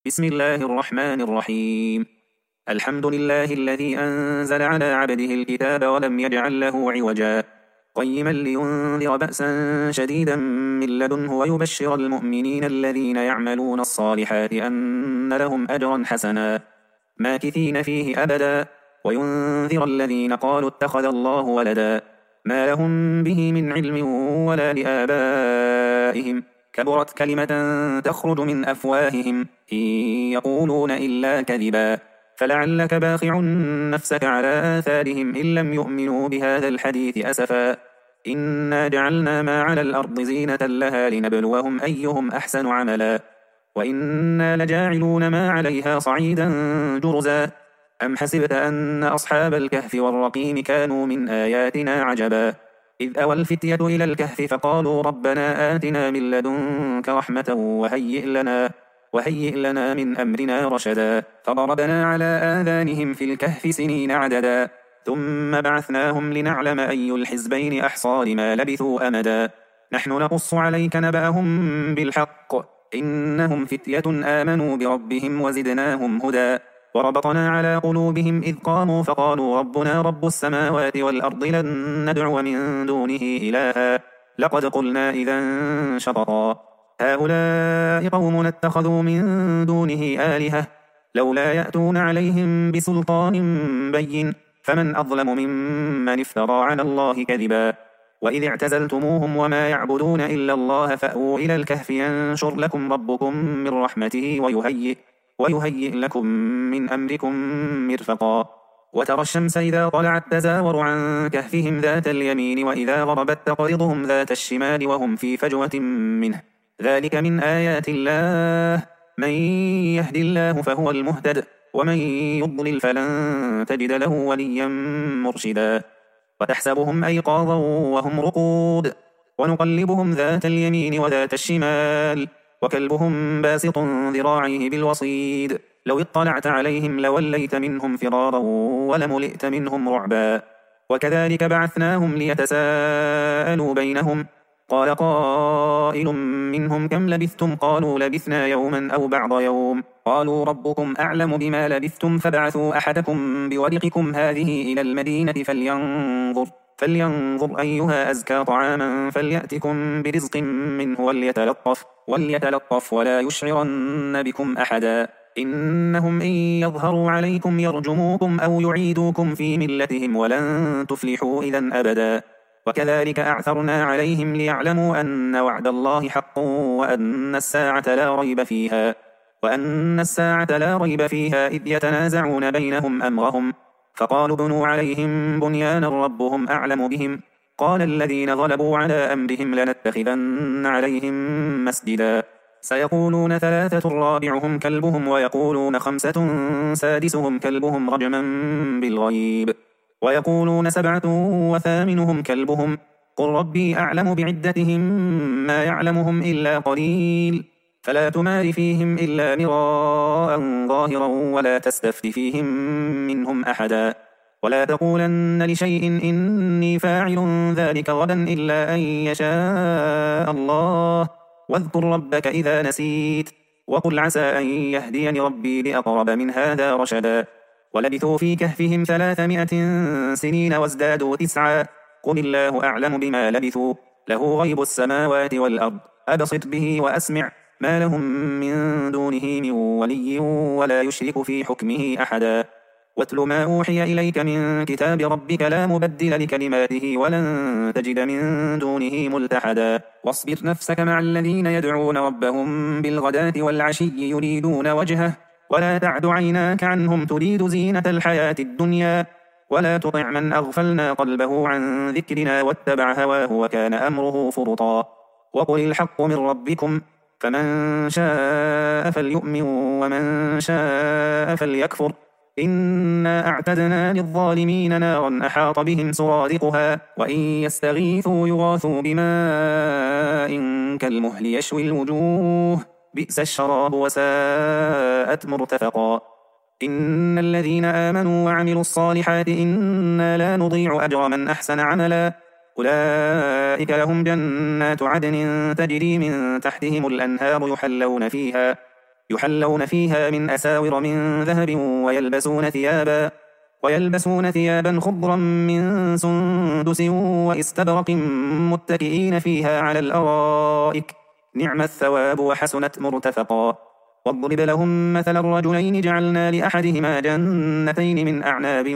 بسم الله الرحمن الرحيم. الحمد لله الذي أنزل على عبده الكتاب ولم يجعل له عوجا قيما لينذر بأسا شديدا من لدنه ويبشر المؤمنين الذين يعملون الصالحات أن لهم أجرا حسنا ماكثين فيه أبدا وينذر الذين قالوا اتخذ الله ولدا ما لهم به من علم ولا لآبائهم كبرت كلمة تخرج من أفواههم إن يقولون إلا كذبا فلعلك باخع نفسك على آثارهم إن لم يؤمنوا بهذا الحديث أسفا إنا جعلنا ما على الأرض زينة لها لنبلوهم أيهم أحسن عملا وإنا لجاعلون ما عليها صعيدا جرزا أم حسبت أن أصحاب الكهف والرقيم كانوا من آياتنا عجبا إذ أوى الفتية إلى الكهف فقالوا ربنا آتنا من لدنك رحمة وهيئ لنا من أمرنا رشدا فضربنا على آذانهم في الكهف سنين عددا ثم بعثناهم لنعلم أي الحزبين أحصى لما لبثوا أمدا نحن نقص عليك نبأهم بالحق إنهم فتية آمنوا بربهم وزدناهم هدى وربطنا على قلوبهم إذ قاموا فقالوا ربنا رب السماوات والأرض لن ندعو من دونه إلها لقد قلنا إذا شططا هؤلاء قومنا اتخذوا من دونه آلهة لولا يأتون عليهم بسلطان بين فمن أظلم ممن افترى على الله كذبا وإذ اعتزلتموهم وما يعبدون إلا الله فأووا إلى الكهف ينشر لكم ربكم من رحمته ويهيئ لكم من أمركم مرفقا وترى الشمس إذا طلعت تزاور عن كهفهم ذات اليمين وإذا غربت تقرضهم ذات الشمال وهم في فجوة منه ذلك من آيات الله من يهد الله فهو المهتد ومن يضلل فلن تجد له وليا مرشدا وتحسبهم أيقاظا وهم رقود ونقلبهم ذات اليمين وذات الشمال وكلبهم باسط ذراعيه بالوصيد لو اطلعت عليهم لوليت منهم فرارا ولملئت منهم رعبا وكذلك بعثناهم ليتساءلوا بينهم قال قائل منهم كم لبثتم قالوا لبثنا يوما أو بعض يوم قالوا ربكم أعلم بما لبثتم فابعثوا أحدكم بورقكم هذه إلى المدينة فلينظر أيها أزكى طعاما فليأتكم برزق منه وليتلطف ولا يشعرن بكم أحدا إنهم إن يظهروا عليكم يرجموكم أو يعيدوكم في ملتهم ولن تفلحوا إذا أبدا وكذلك أعثرنا عليهم ليعلموا أن وعد الله حق وأن الساعة لا ريب فيها إذ يتنازعون بينهم أمرهم فقالوا بنوا عليهم بنيانا ربهم أعلم بهم قال الذين غلبوا على أمرهم لنتخذن عليهم مسجدا سيقولون 3 رابعهم كلبهم ويقولون 5 سادسهم كلبهم رجما بالغيب ويقولون 7 وثامنهم كلبهم قل ربي أعلم بعدتهم ما يعلمهم إلا قليل فلا تمار فيهم إلا مراء ظاهرا ولا تستفت فيهم منهم أحدا ولا تقولن لشيء إني فاعل ذلك غدا إلا أن يشاء الله واذكر ربك إذا نسيت وقل عسى أن يهديني ربي لأقرب من هذا رشدا ولبثوا في كهفهم 300 سنين وازدادوا 9 قل الله أعلم بما لبثوا له غيب السماوات والأرض أبصر به وأسمع ما لهم من دونه من ولي ولا يشرك في حكمه أحدا واتل ما أوحي إليك من كتاب ربك لا مبدل لكلماته ولن تجد من دونه ملتحدا واصبر نفسك مع الذين يدعون ربهم بالغداة والعشي يريدون وجهه ولا تعد عيناك عنهم تريد زينة الحياة الدنيا ولا تطع من أغفلنا قلبه عن ذكرنا واتبع هواه وكان أمره فرطا وقل الحق من ربكم فمن شاء فليؤمن ومن شاء فليكفر إنا أعتدنا للظالمين نارا أحاط بهم سرادقها وإن يستغيثوا يغاثوا بماء كالمهل يشوي الوجوه بئس الشراب وساءت مرتفقا إن الذين آمنوا وعملوا الصالحات إنا لا نضيع أجر من أحسن عملا أولئك لهم جنات عدن تجري من تحتهم الأنهار يحلون فيها من أساور من ذهب ويلبسون ثيابا خضرا من سندس وإستبرق متكئين فيها على الأرائك نعم الثواب وحسنت مرتفقا. واضرب لهم مثل الرجلين جعلنا لأحدهما جنتين من أعناب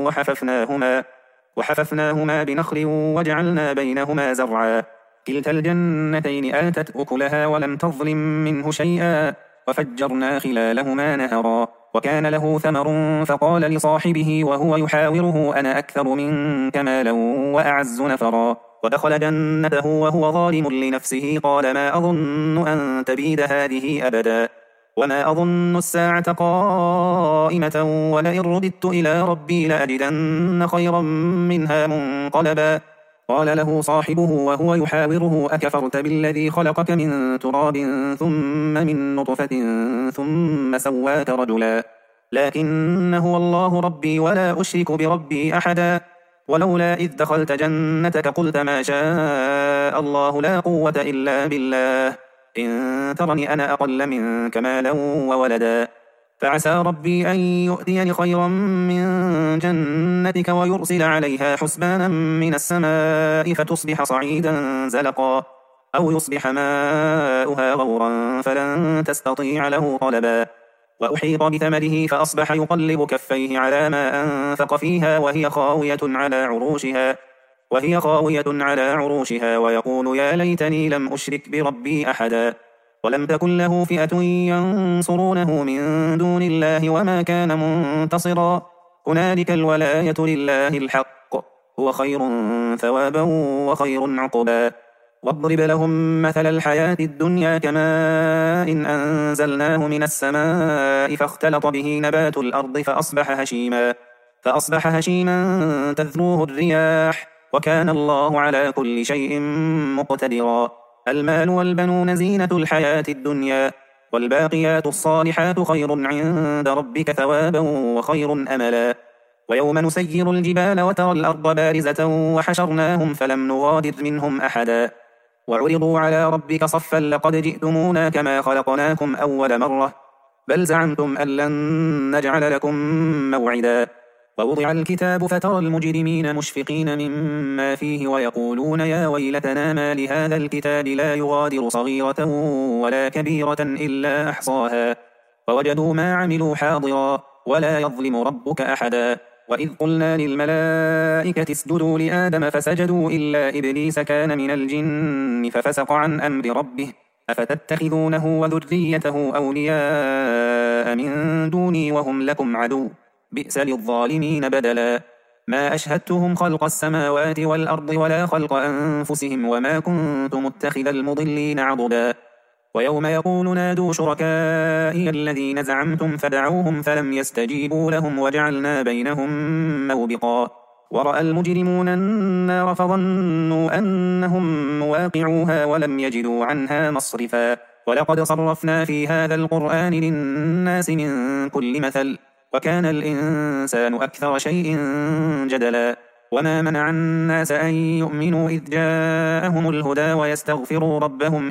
وحففناهما بنخل وجعلنا بينهما زرعا كلتا الجنتين آتت أكلها ولم تظلم منه شيئا وفجرنا خلالهما نهرا وكان له ثمر فقال لصاحبه وهو يحاوره أنا أكثر منك مالا وأعز نفرا ودخل جنته وهو ظالم لنفسه قال ما أظن أن تبيد هذه أبدا وما أظن الساعة قائمة ولئن رددت إلى ربي لأجدن خيرا منها منقلبا. قال له صاحبه وهو يحاوره أكفرت بالذي خلقك من تراب ثم من نطفة ثم سواك رجلا لكن هو الله ربي ولا أشرك بربي أحدا ولولا إذ دخلت جنتك قلت ما شاء الله لا قوة إلا بالله إن ترني أنا أقل منك مالا وولدا فعسى ربي أن يؤتيني خيرا من جنتك ويرسل عليها حسبانا من السماء فتصبح صعيدا زلقا أو يصبح ماؤها غورا فلن تستطيع له طلبا وأحيط بثمره فأصبح يقلب كفيه على ما أنفق فيها وهي خاوية على عروشها ويقول يا ليتني لم أشرك بربي أحدا ولم تكن له فئة ينصرونه من دون الله وما كان منتصرا هنالك الولاية لله الحق هو خير ثوابا وخير عقبا. واضرب لهم مثل الحياة الدنيا كماء إن أنزلناه من السماء فاختلط به نبات الأرض فأصبح هشيما تذروه الرياح وكان الله على كل شيء مقتدرا. المال والبنون زينة الحياة الدنيا والباقيات الصالحات خير عند ربك ثوابا وخير أملا. ويوم نسير الجبال وترى الأرض بارزة وحشرناهم فلم نغادر منهم أحدا وعرضوا على ربك صفا لقد جئتمونا كما خلقناكم أول مرة بل زعمتم أن لن نجعل لكم موعدا. ووضع الكتاب فترى المجرمين مشفقين مما فيه ويقولون يا ويلتنا ما لهذا الكتاب لا يغادر صغيرة ولا كبيرة إلا أحصاها ووجدوا ما عملوا حاضرا ولا يظلم ربك أحدا. وإذ قلنا للملائكة اسجدوا لآدم فسجدوا إلا إبليس كان من الجن ففسق عن أمر ربه أفتتخذونه وذريته أولياء من دوني وهم لكم عدو بئس للظالمين بدلا. ما أشهدتهم خلق السماوات والأرض ولا خلق أنفسهم وما كنت متخذ المضلين عضدا. ويوم يقول نادوا شركائي الذين زعمتم فدعوهم فلم يستجيبوا لهم وجعلنا بينهم موبقا. ورأى المجرمون النار فظنوا أنهم مواقعوها ولم يجدوا عنها مصرفا. ولقد صرفنا في هذا القرآن للناس من كل مثل وكان الإنسان أكثر شيء جدلا. وما منع الناس أن يؤمنوا إذ جاءهم الهدى ويستغفروا ربهم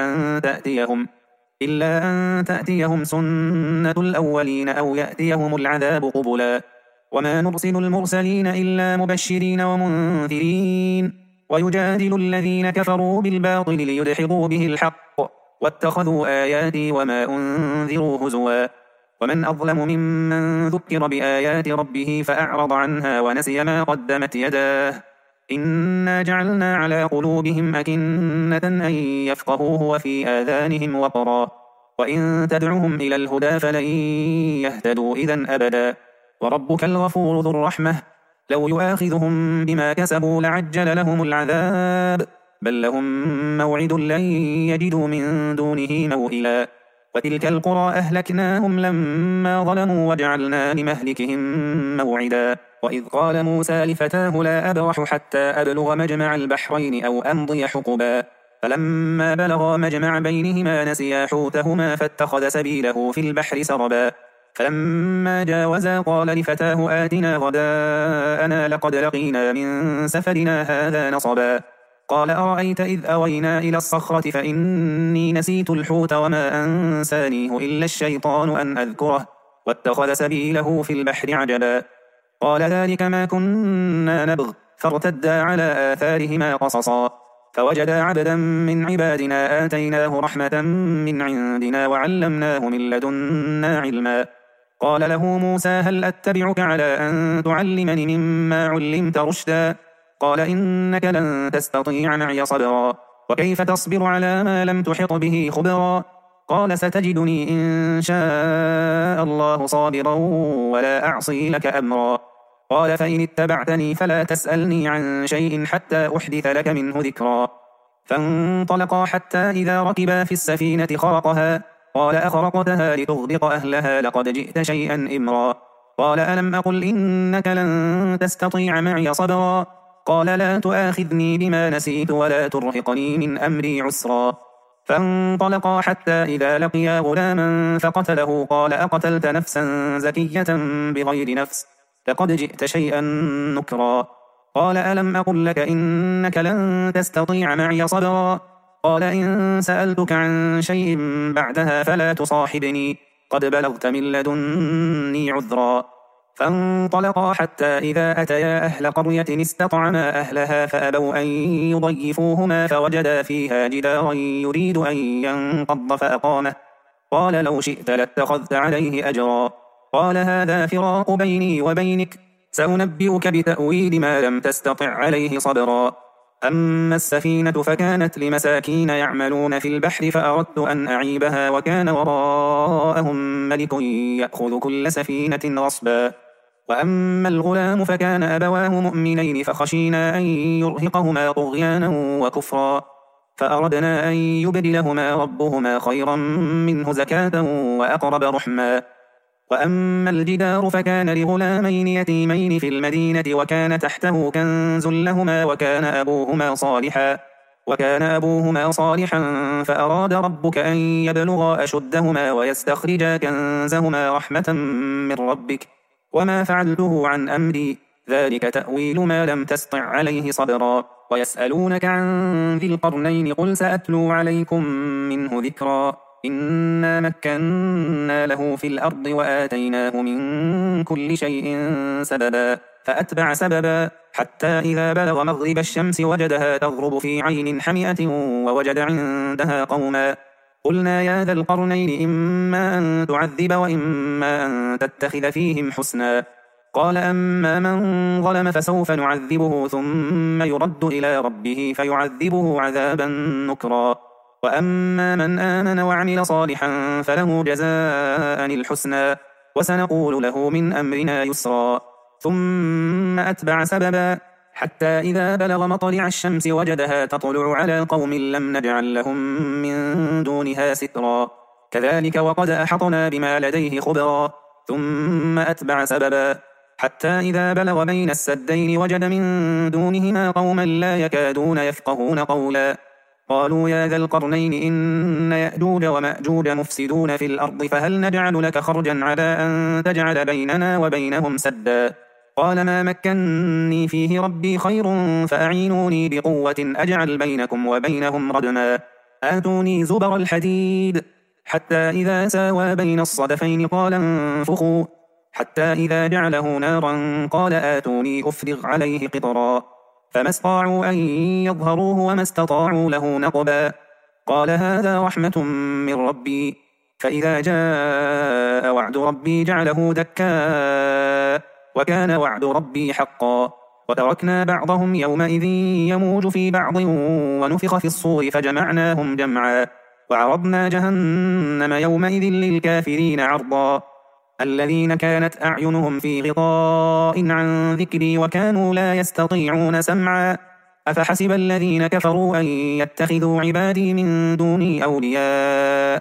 إلا أن تأتيهم سنة الأولين أو يأتيهم العذاب قبلا. وما نرسل المرسلين إلا مبشرين ومنذرين ويجادل الذين كفروا بالباطل ليدحضوا به الحق واتخذوا آياتي وما أنذروا هزوا. ومن أظلم ممن ذكر بآيات ربه فأعرض عنها ونسي ما قدمت يداه إنا جعلنا على قلوبهم أكنة أن يفقهوه وفي آذانهم وقرا وإن تدعهم إلى الهدى فلن يهتدوا إذن أبدا. وربك الغفور ذو الرحمة لو يؤاخذهم بما كسبوا لعجل لهم العذاب بل لهم موعد لن يجدوا من دونه موئلا. وتلك القرى أهلكناهم لما ظلموا وجعلنا لمهلكهم موعدا. وإذ قال موسى لفتاه لا أبرح حتى أبلغ مجمع البحرين أو أمضي حقبا فلما بلغا مجمع بينهما نسيا حوتهما فاتخذ سبيله في البحر سربا. فلما جاوزا قال لفتاه آتنا غداءنا لقد لقينا من سفرنا هذا نصبا. قال أرأيت إذ أوينا إلى الصخرة فإني نسيت الحوت وما أنسانيه إلا الشيطان أن أذكره واتخذ سبيله في البحر عجبا قال ذلك ما كنا نبغ فارتدا على آثارهما قصصا فوجدا عبدا من عبادنا آتيناه رحمة من عندنا وعلمناه من لدنا علما قال له موسى هل أتبعك على أن تعلمني مما علمت رشدا قال إنك لن تستطيع معي صبرا وكيف تصبر على ما لم تحط به خبرا قال ستجدني إن شاء الله صابرا ولا أعصي لك أمرا قال فإن اتبعتني فلا تسألني عن شيء حتى أحدث لك منه ذكرا فانطلقا حتى إذا ركبا في السفينة خرقها قال أخرقتها لتغرق أهلها لقد جئت شيئا إمرا قال ألم أقل إنك لن تستطيع معي صبرا قال لا تؤاخذني بما نسيت ولا ترهقني من أمري عسرا فانطلقا حتى إذا لقيا غلاما فقتله قال أقتلت نفسا زكية بغير نفس لقد جئت شيئا نكرا قال ألم أقل لك إنك لن تستطيع معي صبرا قال إن سألتك عن شيء بعدها فلا تصاحبني قد بلغت من لدني عذرا فانطلقا حتى إذا أتيا أهل قرية استطعما أهلها فأبوا أن يضيفوهما فوجدا فيها جدارا يريد أن ينقض فأقامه قال لو شئت لاتخذت عليه أجرا قال هذا فراق بيني وبينك سأنبئك بتأويل ما لم تستطع عليه صبرا أما السفينة فكانت لمساكين يعملون في البحر فأردت أن أعيبها وكان وراءهم ملك يأخذ كل سفينة غصبا وأما الغلام فكان أبواه مؤمنين فخشينا أن يرهقهما طغيانا وكفرا فأردنا أن يبدلهما ربهما خيرا منه زكاة وأقرب رحما وأما الجدار فكان لغلامين يتيمين في المدينة وكان تحته كنز لهما وكان أبوهما صالحا فأراد ربك أن يبلغا أشدهما ويستخرجا كنزهما رحمة من ربك وما فعلته عن أمري ذلك تأويل ما لم تستطع عليه صبرا ويسألونك عن ذي القرنين قل سأتلو عليكم منه ذكرا إنا مكنا له في الأرض وآتيناه من كل شيء سببا فأتبع سببا حتى إذا بلغ مغرب الشمس وجدها تغرب في عين حمئة ووجد عندها قوما قلنا يا ذا القرنين إما أن تعذب وإما أن تتخذ فيهم حسنا قال أما من ظلم فسوف نعذبه ثم يرد إلى ربه فيعذبه عذابا نكرا وأما من آمن وعمل صالحا فله جزاء الحسنى وسنقول له من أمرنا يسرا ثم أتبع سببا حتى إذا بلغ مطلع الشمس وجدها تطلع على قوم لم نجعل لهم من دونها سترا كذلك وقد أحطنا بما لديه خبرا ثم أتبع سببا حتى إذا بلغ بين السدين وجد من دونهما قوما لا يكادون يفقهون قولا قالوا يا ذا القرنين إن يأجوج ومأجوج مفسدون في الأرض فهل نجعل لك خرجا على أن تجعل بيننا وبينهم سدا قال ما مكنني فيه ربي خير فأعينوني بقوة أجعل بينكم وبينهم ردما آتوني زبر الحديد حتى إذا ساوى بين الصدفين قال انفخوا حتى إذا جعله نارا قال آتوني أفرغ عليه قطرا فما استطاعوا أن يظهروه وما استطاعوا له نقبا قال هذا رحمة من ربي فإذا جاء وعد ربي جعله دكا وكان وعد ربي حقا وتركنا بعضهم يومئذ يموج في بعض ونفخ في الصور فجمعناهم جمعا وعرضنا جهنم يومئذ للكافرين عرضا الذين كانت أعينهم في غطاء عن ذكري وكانوا لا يستطيعون سمعا أفحسب الذين كفروا أن يتخذوا عبادي من دوني أولياء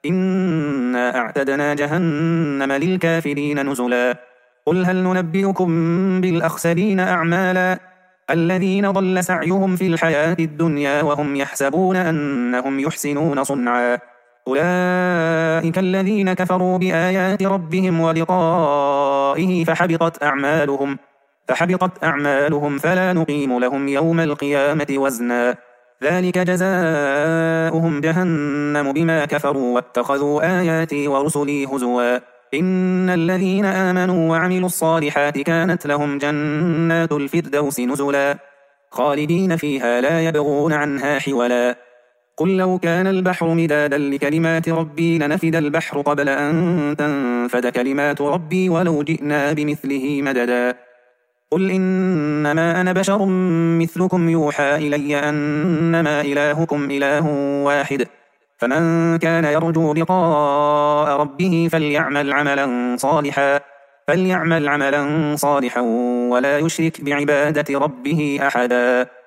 إنا أعتدنا جهنم للكافرين نزلا قل هل ننبئكم بالأخسرين أعمالا الذين ضل سعيهم في الحياة الدنيا وهم يحسبون أنهم يحسنون صنعا أولئك الذين كفروا بآيات ربهم ولقائه فحبطت أعمالهم فحبطت أعمالهم فلا نقيم لهم يوم القيامة وزنا ذلك جزاؤهم جهنم بما كفروا واتخذوا آياتي ورسلي هزوا إن الذين آمنوا وعملوا الصالحات كانت لهم جنات الفردوس نزلا خالدين فيها لا يبغون عنها حولا قل لو كان البحر مدادا لكلمات ربي لنفد البحر قبل أن تنفد كلمات ربي ولو جئنا بمثله مددا قل إنما أنا بشر مثلكم يوحى إلي أنما إلهكم إله واحد فمن كان يرجو لقاء ربه فليعمل عملا صالحا ولا يشرك بعبادة ربه أحدا